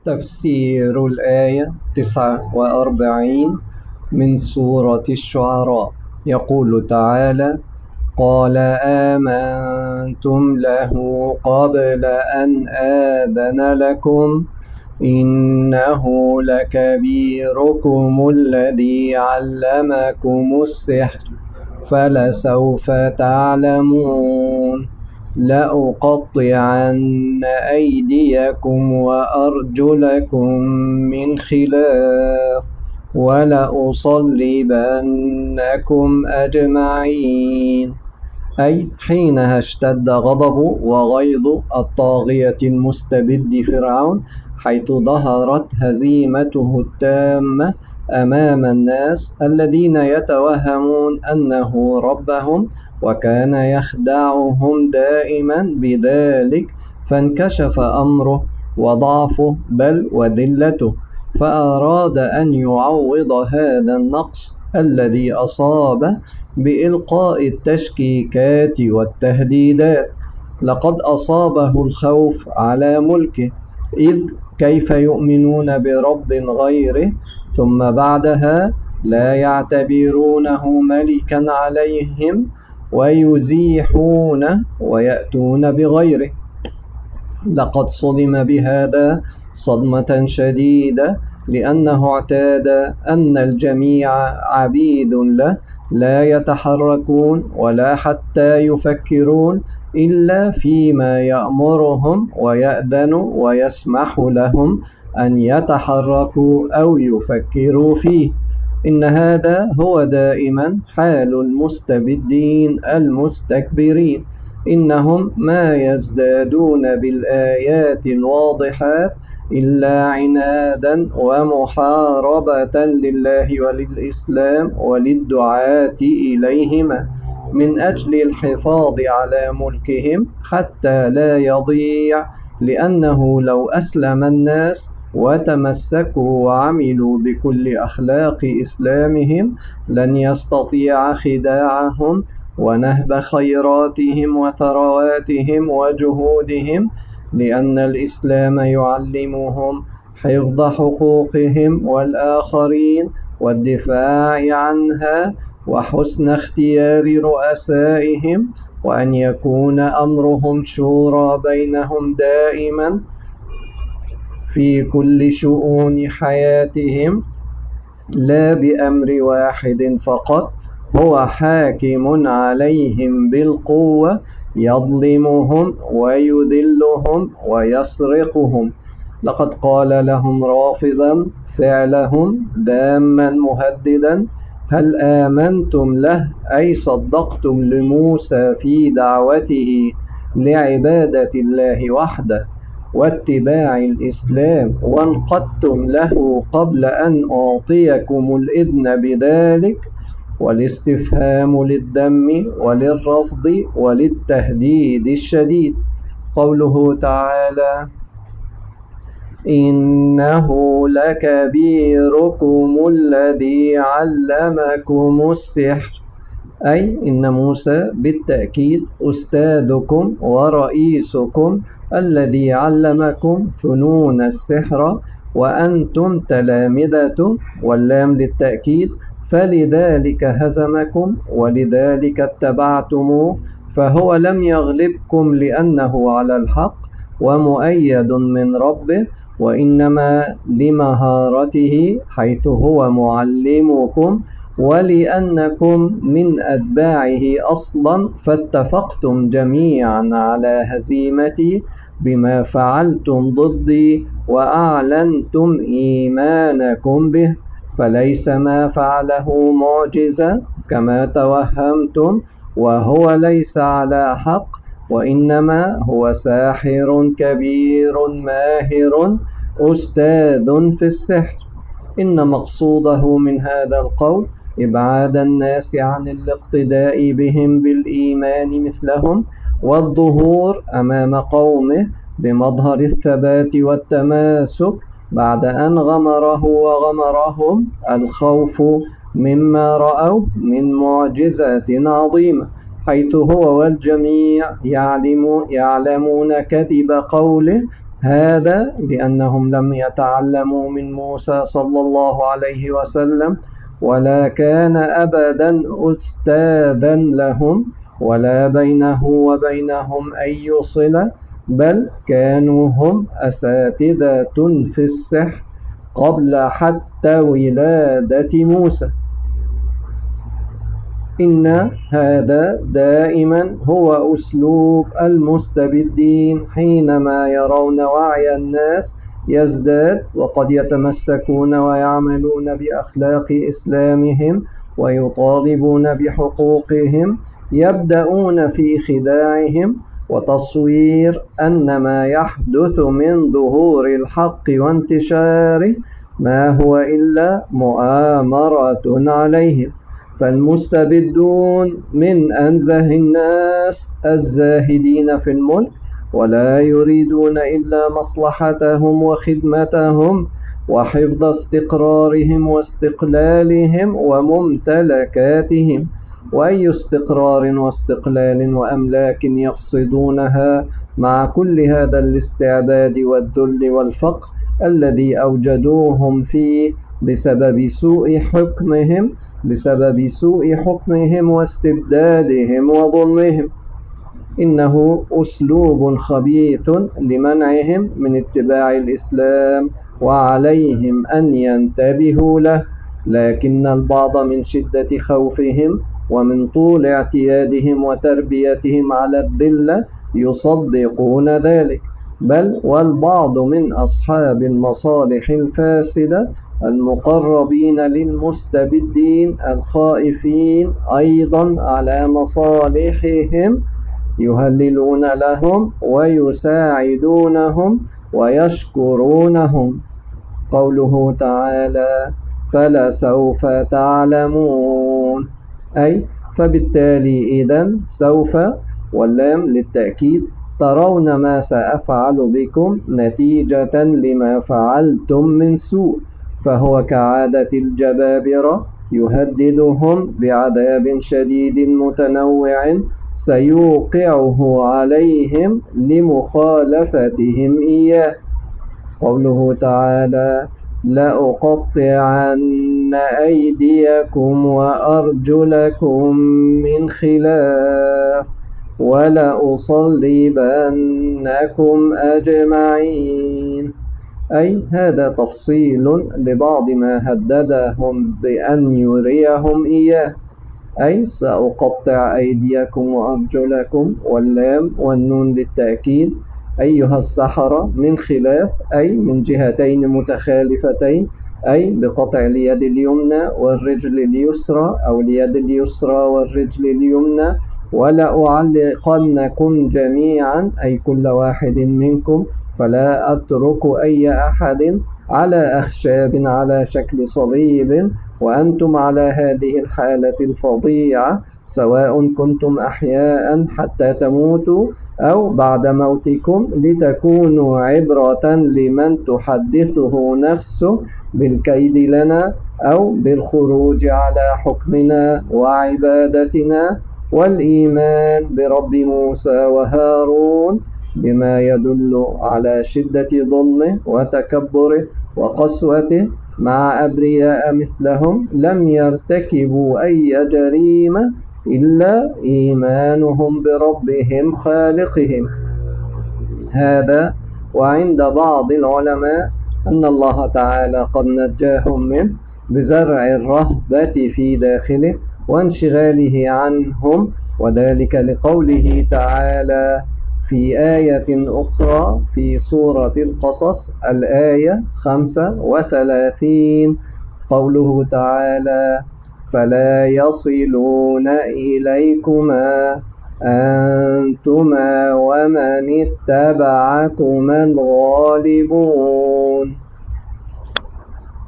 تفسير الآية 49 من سورة الشعراء. يقول تعالى: قال آمنتم له قبل أن آذن لكم إنه لكبيركم الذي علمكم السحر فلسوف تعلمون لأقطعن أيديكم وأرجلكم من خلاف ولأصلبنكم أجمعين. أي حينها اشتد غضب وغيظ الطاغية المستبد فرعون، حيث ظهرت هزيمته التامة أمام الناس الذين يتوهمون أنه ربهم، وكان يخدعهم دائما بذلك، فانكشف أمره وضعفه بل وذلته، فأراد أن يعوض هذا النقص الذي أصابه بإلقاء التشكيكات والتهديدات. لقد أصابه الخوف على ملكه، إذ كيف يؤمنون برب غيره ثم بعدها لا يعتبرونه ملكا عليهم ويزيحونه ويأتون بغيره. لقد صدم بهذا صدمة شديدة، لأنه اعتاد أن الجميع عبيد له، لا يتحركون ولا حتى يفكرون إلا فيما يأمرهم ويأذن ويسمح لهم أن يتحركوا أو يفكروا فيه. إن هذا هو دائما حال المستبدين المستكبرين، إنهم ما يزدادون بالآيات الواضحات إلا عنادا ومحاربة لله وللإسلام وللدعاة إليهما، من أجل الحفاظ على ملكهم حتى لا يضيع، لأنه لو أسلم الناس وتمسكوا وعملوا بكل أخلاق إسلامهم لن يستطيع خداعهم ونهب خيراتهم وثرواتهم وجهودهم، لأن الإسلام يعلمهم حفظ حقوقهم والآخرين والدفاع عنها وحسن اختيار رؤسائهم، وأن يكون أمرهم شورى بينهم دائما في كل شؤون حياتهم، لا بأمر واحد فقط هو حاكم عليهم بالقوة، يظلمهم ويذلهم ويسرقهم. لقد قال لهم رافضا فعلهم ذاما مهددا: هل آمنتم له أي صدقتم لموسى في دعوته لعبادة الله وحده واتباع الإسلام، وانقدتم له قبل أن أعطيكم الإذن بذلك؟ والاستفهام للذم وللرفض وللتهديد الشديد. قوله تعالى: إنه لكبيركم الذي علمكم السحر، أي إن موسى بالتأكيد أستاذكم ورئيسكم الذي علمكم فنون السحر وأنتم تلامذته، واللام للتأكيد، فلذلك هزمكم ولذلك اتبعتموه، فهو لم يغلبكم لأنه على الحق ومؤيد من ربه، وإنما لمهارته حيث هو معلمكم، ولأنكم من أتباعه أصلا، فاتفقتم جميعا على هزيمتي بما فعلتم ضدي وأعلنتم إيمانكم به، فليس ما فعله معجزة كما توهمتم، وهو ليس على حق، وإنما هو ساحر كبير ماهر أستاذ في السحر. إن مقصوده من هذا القول إبعاد الناس عن الاقتداء بهم بالإيمان مثلهم، والظهور أمام قومه بمظهر الثبات والتماسك، بعد أن غمره وغمرهم الخوف مما رأوا من معجزات عظيمة، حيث هو والجميع يعلمون كذب قوله: هذا لأنهم لم يتعلموا من موسى صلى الله عليه وسلم، ولا كان أبدا أستاذا لهم، ولا بينه وبينهم أي صلة، بل كانوا هم أساتذة في السحر قبل حتى ولادة موسى. إن هذا دائما هو أسلوب المستبدين حينما يرون وعي الناس يزداد، وقد يتمسكون ويعملون بأخلاق إسلامهم ويطالبون بحقوقهم، يبدأون في خداعهم وتصوير أن ما يحدث من ظهور الحق وانتشاره ما هو إلا مؤامرة عليهم. فالمستبدون من أنزه الناس الزاهدين في الملك، ولا يريدون إلا مصلحتهم وخدمتهم وحفظ استقرارهم واستقلالهم وممتلكاتهم. وأي استقرار واستقلال وأملاك يقصدونها مع كل هذا الاستعباد والذل والفقر الذي أوجدوهم فيه بسبب سوء حكمهم واستبدادهم وظلمهم. إنه أسلوب خبيث لمنعهم من اتباع الإسلام، وعليهم أن ينتبهوا له. لكن البعض من شدة خوفهم ومن طول اعتيادهم وتربيتهم على الذلة يصدقون ذلك، بل والبعض من أصحاب المصالح الفاسدة المقربين للمستبدين الخائفين أيضا على مصالحهم يهللون لهم ويساعدونهم ويشكرونهم. قوله تعالى: فلسوف تعلمون، أي فبالتالي إذن سوف واللام للتأكيد ترون ما سأفعل بكم نتيجة لما فعلتم من سوء. فهو كعادة الجبابرة يهددهم بعذاب شديد متنوع سيوقعه عليهم لمخالفتهم إياه. قوله تعالى: لأقطعن أيديكم وأرجلكم من خلاف ولأصلبنكم أجمعين، أي هذا تفصيل لبعض ما هددهم بأن يريهم إياه، أي سأقطع أيديكم وأرجلكم واللام والنون للتأكيد أيها السحرة من خلاف، أي من جهتين متخالفتين، أي بقطع اليد اليمنى والرجل اليسرى أو اليد اليسرى والرجل اليمنى. ولأعلقنكم جميعا، أي كل واحد منكم، فلا أترك أي أحد على أخشاب على شكل صليب وأنتم على هذه الحالة الفظيعة، سواء كنتم أحياء حتى تموتوا أو بعد موتكم، لتكونوا عبرة لمن تحدثه نفسه بالكيد لنا أو بالخروج على حكمنا وعبادتنا والإيمان برب موسى وهارون، بما يدل على شدة ظلمه وتكبره وقسوته، مع أبرياء مثلهم لم يرتكبوا أي جريمة إلا إيمانهم بربهم خالقهم. هذا وعند بعض العلماء أن الله تعالى قد نجاهم منه بزرع الرهبة في داخله وانشغاله عنهم، وذلك لقوله تعالى في آية أخرى في سورة القصص الآية 35، قوله تعالى: فلا يصلون إليكما أنتما ومن اتبعكما الغالبون.